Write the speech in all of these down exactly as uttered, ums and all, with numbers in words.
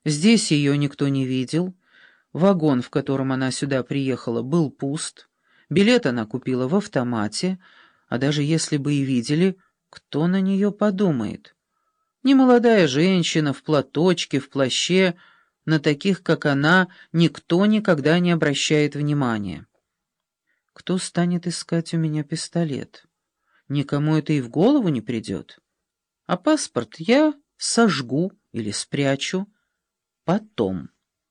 Здесь ее никто не видел. Вагон, в котором она сюда приехала, был пуст. Билет она купила в автомате, а даже если бы и видели, кто на нее подумает? Немолодая женщина в платочке, в плаще, на таких, как она, никто никогда не обращает внимания. Кто станет искать у меня пистолет? Никому это и в голову не придет. А паспорт я сожгу или спрячу потом.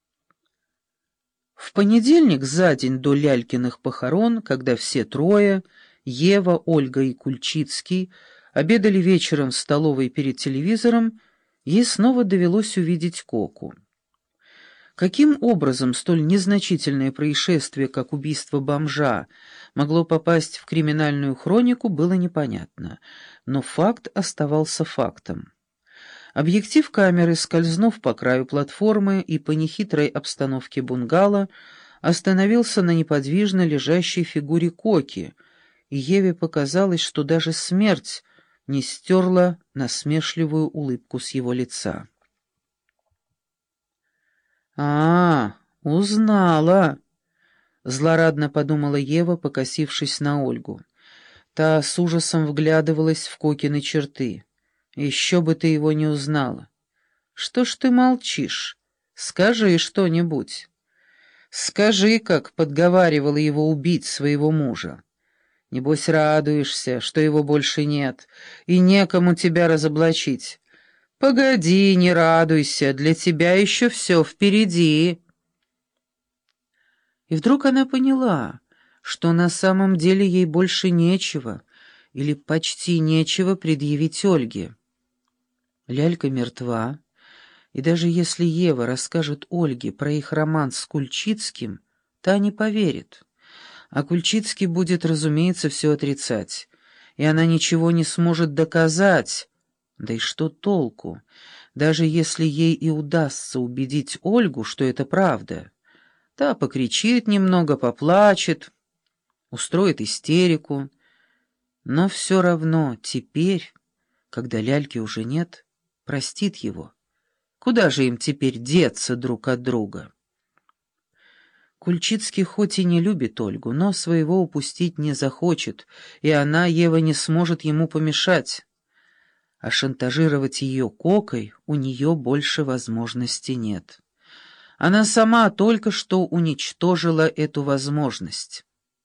В понедельник, за день до Лялькиных похорон, когда все трое, Ева, Ольга и Кульчицкий, обедали вечером в столовой перед телевизором, ей снова довелось увидеть Коку. Каким образом столь незначительное происшествие, как убийство бомжа, могло попасть в криминальную хронику, было непонятно, но факт оставался фактом. Объектив камеры, скользнув по краю платформы и по нехитрой обстановке бунгало, остановился на неподвижно лежащей фигуре Коки, и Еве показалось, что даже смерть не стерла насмешливую улыбку с его лица. «А, узнала!» — злорадно подумала Ева, покосившись на Ольгу. Та с ужасом вглядывалась в Кокины черты. «Еще бы ты его не узнала! Что ж ты молчишь? Скажи что-нибудь!» «Скажи, как подговаривала его убить своего мужа. Небось, радуешься, что его больше нет, и некому тебя разоблачить. Погоди, не радуйся, для тебя еще все впереди». И вдруг она поняла, что на самом деле ей больше нечего или почти нечего предъявить Ольге. Лялька мертва, и даже если Ева расскажет Ольге про их роман с Кульчицким, та не поверит. А Кульчицкий будет, разумеется, все отрицать, и она ничего не сможет доказать. Да и что толку, даже если ей и удастся убедить Ольгу, что это правда? Та покричит немного, поплачет, устроит истерику. Но все равно теперь, когда Ляльки уже нет, простит его. Куда же им теперь деться друг от друга? Кульчицкий хоть и не любит Ольгу, но своего упустить не захочет, и она, Ева, не сможет ему помешать. А шантажировать ее Кокой у нее больше возможности нет. Она сама только что уничтожила эту возможность.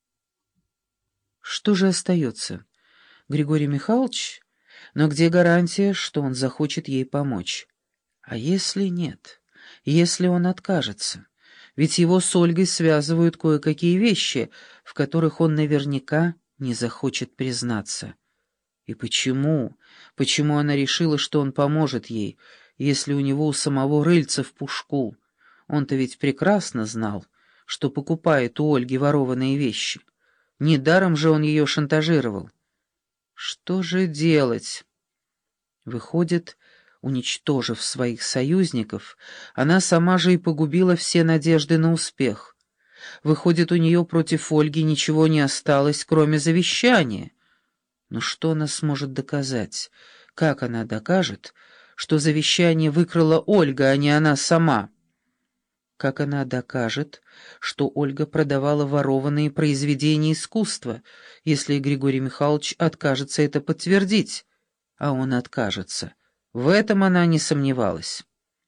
Что же остается? Григорий Михайлович? Но где гарантия, что он захочет ей помочь? А если нет? Если он откажется? Ведь его с Ольгой связывают кое-какие вещи, в которых он наверняка не захочет признаться. И почему? Почему она решила, что он поможет ей, если у него у самого рыльца в пушку? Он-то ведь прекрасно знал, что покупает у Ольги ворованные вещи. Недаром же он ее шантажировал. Что же делать? Выходит, уничтожив своих союзников, она сама же и погубила все надежды на успех. Выходит, у нее против Ольги ничего не осталось, кроме завещания. Но что она сможет доказать? Как она докажет, что завещание выкрала Ольга, а не она сама? Как она докажет, что Ольга продавала ворованные произведения искусства, если Григорий Михайлович откажется это подтвердить? А он откажется. В этом она не сомневалась.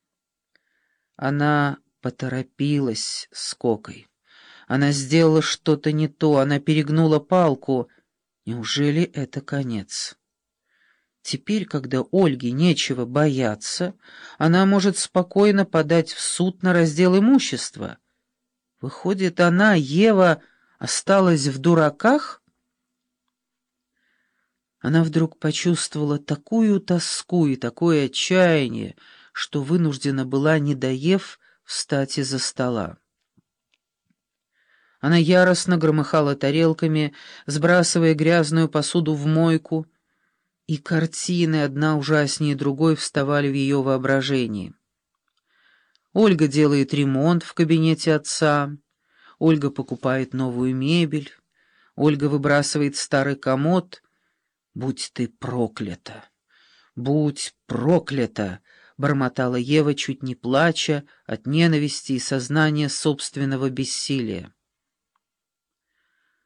Она поторопилась с Кокой. Она сделала что-то не то, она перегнула палку. Неужели это конец? Теперь, когда Ольге нечего бояться, она может спокойно подать в суд на раздел имущества. Выходит, она, Ева, осталась в дураках? Она вдруг почувствовала такую тоску и такое отчаяние, что вынуждена была, не доев, встать из-за стола. Она яростно громыхала тарелками, сбрасывая грязную посуду в мойку, и картины, одна ужаснее другой, вставали в ее воображении. Ольга делает ремонт в кабинете отца, Ольга покупает новую мебель, Ольга выбрасывает старый комод. «Будь ты проклята! Будь проклята!» — бормотала Ева, чуть не плача от ненависти и сознания собственного бессилия.